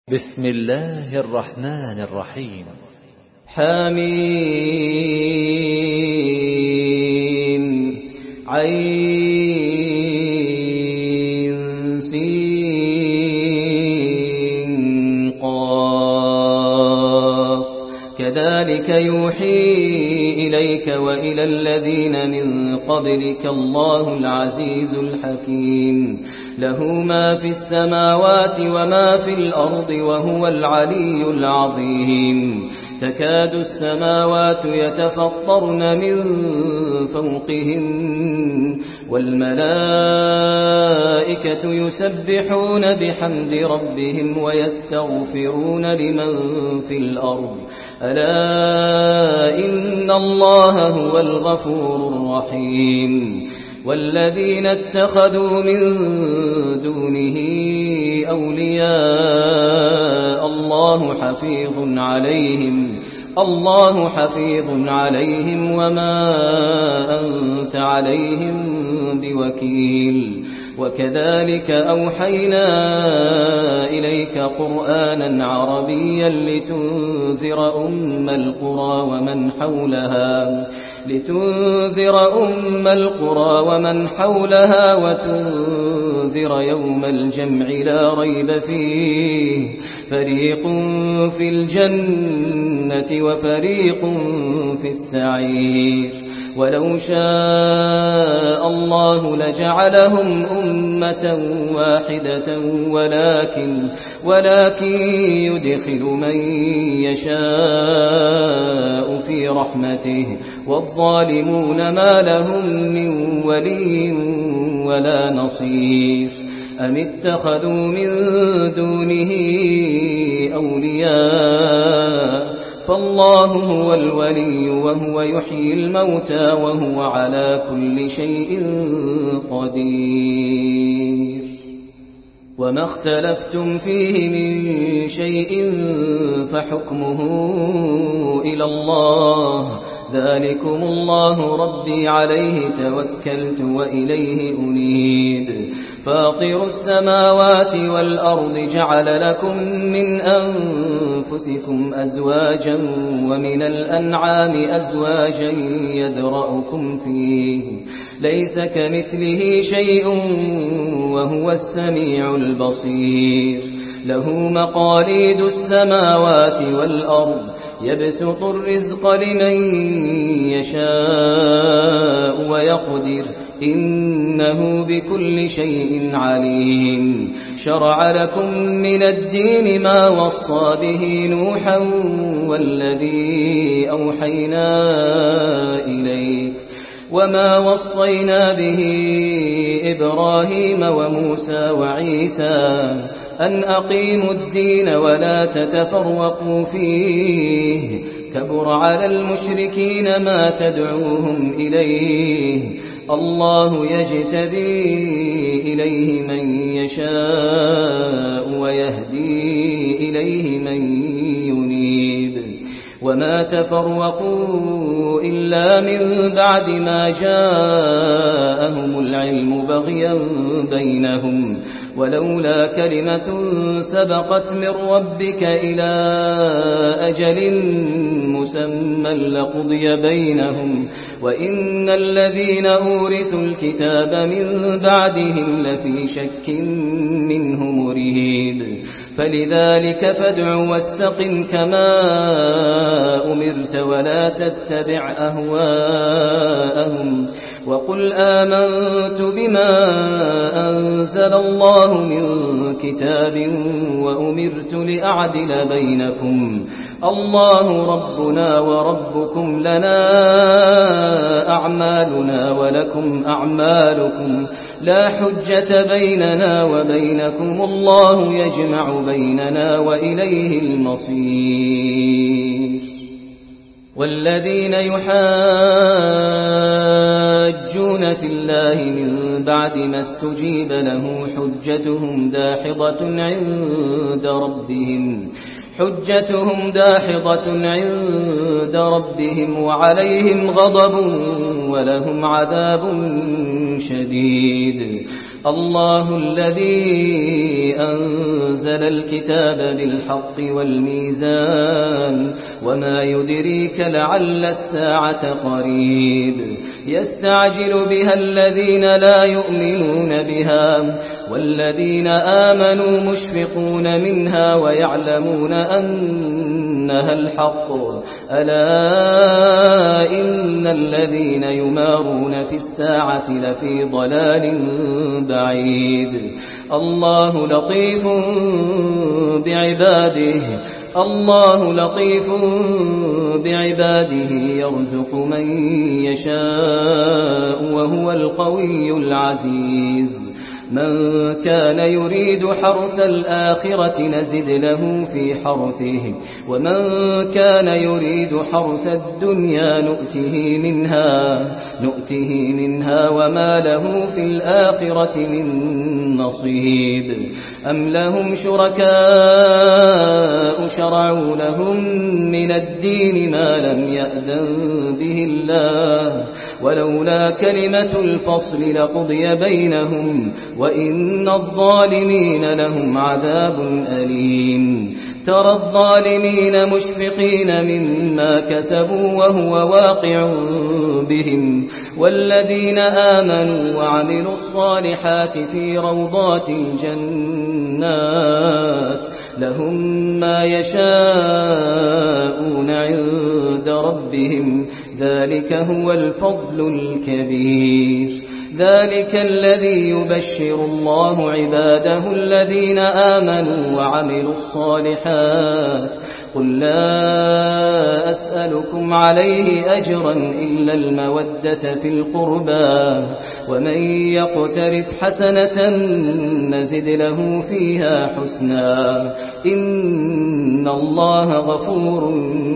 بسم الله الرحمن الرحيم. حميم عين سين قاف كذلك يوحي إليك وإلى الذين من قبلك الله العزيز الحكيم له ما في السماوات وما في الأرض وهو العلي العظيم تكاد السماوات يتفطرن من فوقهن والملائكة يسبحون بحمد ربهم ويستغفرون لمن في الأرض ألا إن الله هو الغفور الرحيم والذين اتخذوا من دونه أولياء الله حفيظ عليهم وما أنت عليهم بوكيل وكذلك أوحينا إليك قرآنا عربيا لتنذر أم القرى ومن حولها وتنذر يوم الجمع لا ريب فيه فريق في الجنة وفريق في السعير ولو شاء الله لجعلهم أمة واحدة ولكن يدخل من يشاء في رحمته والظالمون ما لهم من ولي ولا نصير أم اتخذوا من دونه أولياء فالله هو الولي وهو يحيي الموتى وهو على كل شيء قدير وما اختلفتم فيه من شيء فحكمه إلى الله ذلكم الله ربي عليه توكلت وإليه أنيب فاطر السماوات والأرض جعل لكم من أنفسكم أزواجا ومن الأنعام أزواجا يذرأكم فيه ليس كمثله شيء وهو السميع البصير له مقاليد السماوات والأرض يبسط الرزق لمن يشاء ويقدر إنه بكل شيء عليم شرع لكم من الدين ما وصى به نوحا والذي أوحينا إليك وما وصينا به إبراهيم وموسى وعيسى أن أقيموا الدين ولا تتفرقوا فيه كبر على المشركين ما تدعوهم إليه الله يجتبي إليه من يشاء ويهدي إليه من ينيب وما تفرقوا إلا من بعد ما جاءهم العلم بغيا بينهم ولولا كلمة سبقت من ربك إلى أجل مسمى لقضي بينهم وإن الذين أورثوا الكتاب من بعدهم لفي شك منه مريب فلذلك فادع واستقم كما أمرت ولا تتبع أهواءهم وقل آمنت بما أنزل الله من كتاب وأمرت لأعدل بينكم الله ربنا وربكم لنا أعمالنا ولكم أعمالكم لا حجة بيننا وبينكم الله يجمع بيننا وإليه المصير والذين يحاجون في الله من بعد ما استجيب له حجتهم داحضة عند ربهم وعليهم غضب ولهم عذاب شديد الله الذي أنزل الكتاب بالحق والميزان وما يدريك لعل الساعة قريب يستعجل بها الذين لا يؤمنون بها والذين آمنوا مشفقون منها ويعلمون أنها الحق ألا إن الذين يمارون في الساعة لفي ضلال بعيد الله لطيف بعباده يرزق من يشاء وهو القوي العزيز من كان يريد حرث الآخرة نزد له في حرثه ومن كان يريد حرث الدنيا نؤته منها وما له في الآخرة من نصيب أم لهم شركاء شرعوا لهم من الدين ما لم يأذن به الله ولولا كلمة الفصل لقضي بينهم وإن الظالمين لهم عذاب أليم ترى الظالمين مشفقين مما كسبوا وهو واقع بهم والذين آمنوا وعملوا الصالحات في روضات الجنات لهم ما يشاءون عند ربهم ذلك هو الفضل الكبير ذلك الذي يبشر الله عباده الذين آمنوا وعملوا الصالحات قل لا أسألكم عليه أجرا إلا المودة في القربى ومن يقترف حسنة نزد له فيها حسنا إن الله غفور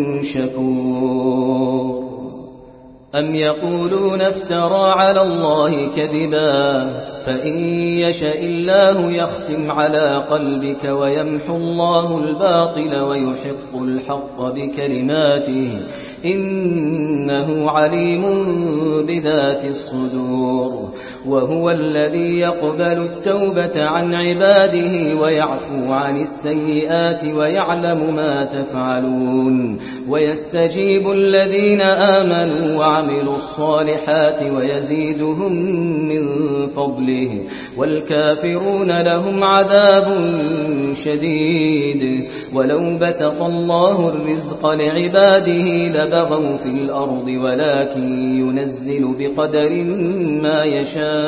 شكور أم يقولون افترى على الله كذبا فإن يشاء الله يختم على قلبك ويمحو الله الباطل ويحق الحق بكلماته إنه عليم بذات الصدور وهو الذي يقبل التوبة عن عباده ويعفو عن السيئات ويعلم ما تفعلون ويستجيب الذين آمنوا وعملوا الصالحات ويزيدهم من فضله والكافرون لهم عذاب شديد ولو بسط الله الرزق لعباده لبغوا في الأرض ولكن ينزل بقدر ما يشاء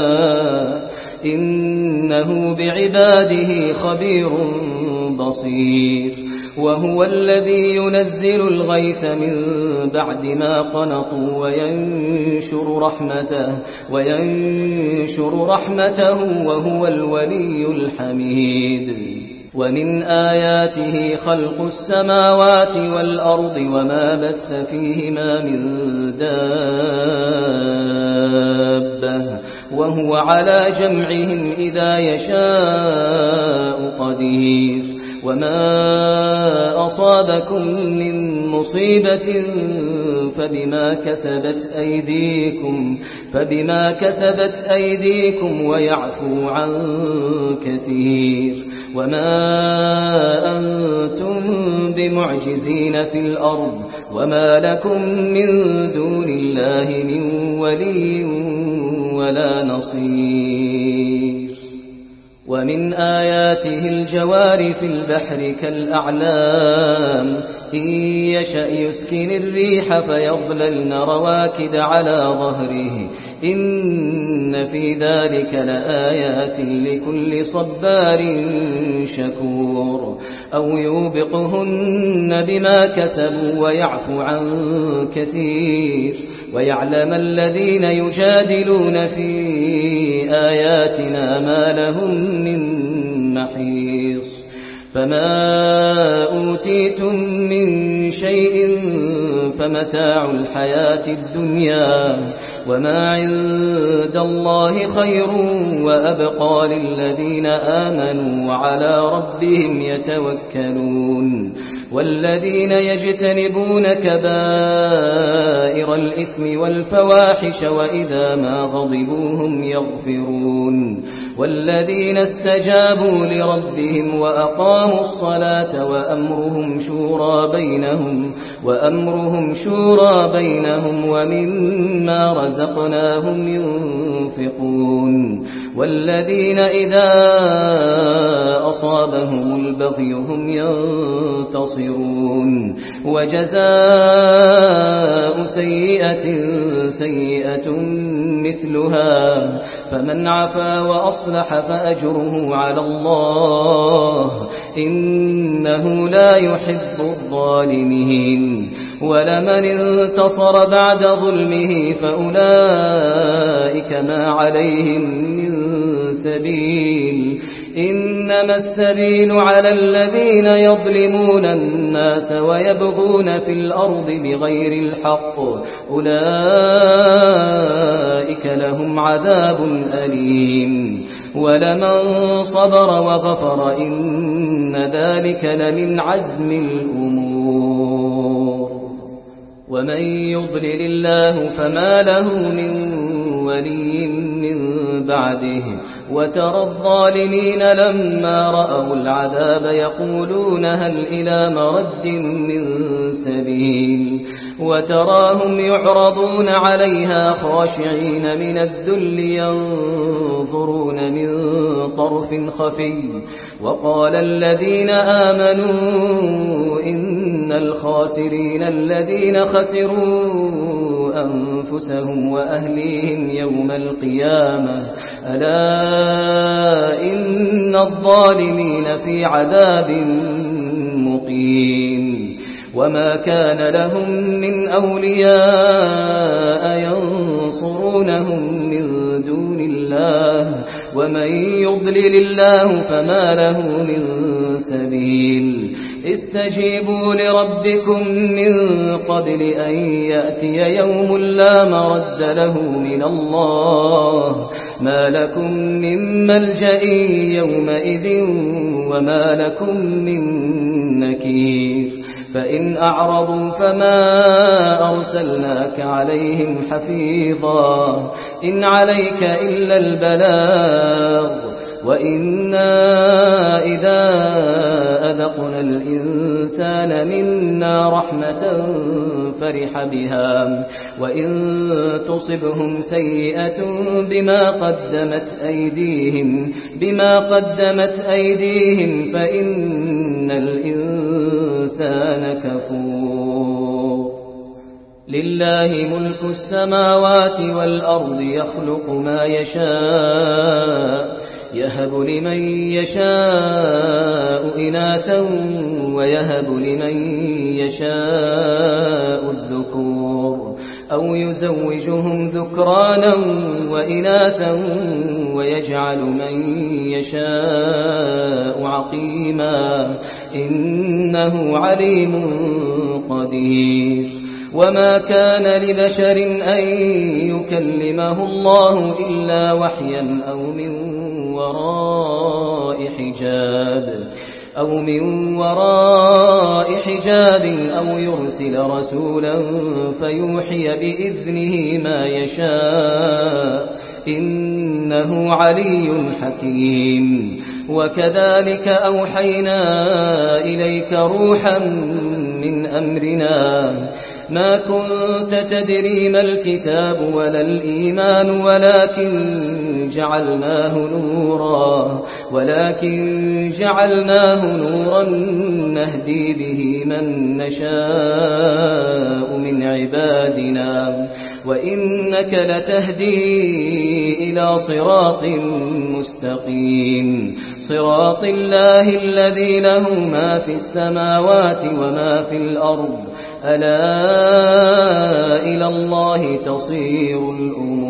إنه بعباده خبير بصير وهو الذي ينزل الغيث من بعد ما قنطوا وينشر رحمته وهو الولي الحميد ومن آياته خلق السماوات والأرض وما بث فيهما من دابة وهو على جمعهم إذا يشاء قدير وما أصابكم من مصيبة فبما كسبت أيديكم ويعفو عن كثير وما أنتم بمعجزين في الأرض وما لكم من دون الله من ولي ولا نصير ومن آياته الجوار في البحر كالأعلام إن يشأ يسكن الريح فيظللن رواكد على ظهره إن في ذلك لآيات لكل صبار شكور أو يوبقهن بما كسبوا ويعفو عن كثير ويعلم الذين يجادلون في آياتنا ما لهم من محيص فما أوتيتم من شيء فمتاع الحياة الدنيا وما عند الله خير وأبقى للذين آمنوا وعلى ربهم يتوكلون والذين يجتنبون كبائر الإثم والفواحش وإذا ما غضبوا هم يغفرون والذين استجابوا لربهم وأقاموا الصلاة وأمرهم شورى بينهم ومما رزقناهم ينفقون والذين إذا أصابهم البغي هم ينتصرون وجزاء سيئة مثلها فمن عفا وأصلح فأجره على الله إنه لا يحب الظالمين ولمن انتصر بعد ظلمه فأولئك ما عليهم من سبيل إنما السبيل على الذين يظلمون الناس ويبغون في الأرض بغير الحق أولئك لهم عذاب أليم ولمن صبر وغفر إن ذلك لمن عزم الأمور ومن يضلل الله فما له من ولي من بعده وترى الظالمين لما رأوا العذاب يقولون هل إلى مرد من سبيل وتراهم يعرضون عليها خاشعين من الذل ينظرون من طرف خفي وقال الذين آمنوا إن الخاسرين الذين خسروا أنفسهم وأهليهم يوم القيامة ألا إن الظالمين في عذاب مقيم وما كان لهم من أولياء ينصرونهم من دون الله ومن يضلل الله فما له من سبيل استجيبوا لربكم من قبل أن يأتي يوم لا مرد له من الله ما لكم من ملجأ يومئذ وما لكم من نكير فإن أعرضوا فما أرسلناك عليهم حفيظا إن عليك إلا البلاغ وإنا إذا أذقنا الإنسان منا رحمة فرح بها وإن تصبهم سيئة بما قدمت أيديهم فإن الإنسان كفور لله ملك السماوات والأرض يخلق ما يشاء يهب لمن يشاء إناثا ويهب لمن يشاء الذكور أو يزوجهم ذكرانا وإناثا ويجعل من يشاء عقيما إنه عليم قدير وما كان لبشر أن يكلمه الله إلا وحيا أو من وراء حجاب أو يرسل رسولا فيوحي بإذنه ما يشاء إنه علي حكيم وكذلك أوحينا إليك روحا من أمرنا ما كنت تدري ما الكتاب ولا الإيمان ولكن جعلناه نورا نهدي به من نشاء من عبادنا وإنك لتهدي إلى صراط مستقيم صراط الله الذي له ما في السماوات وما في الأرض ألا إلى الله تصير الأمور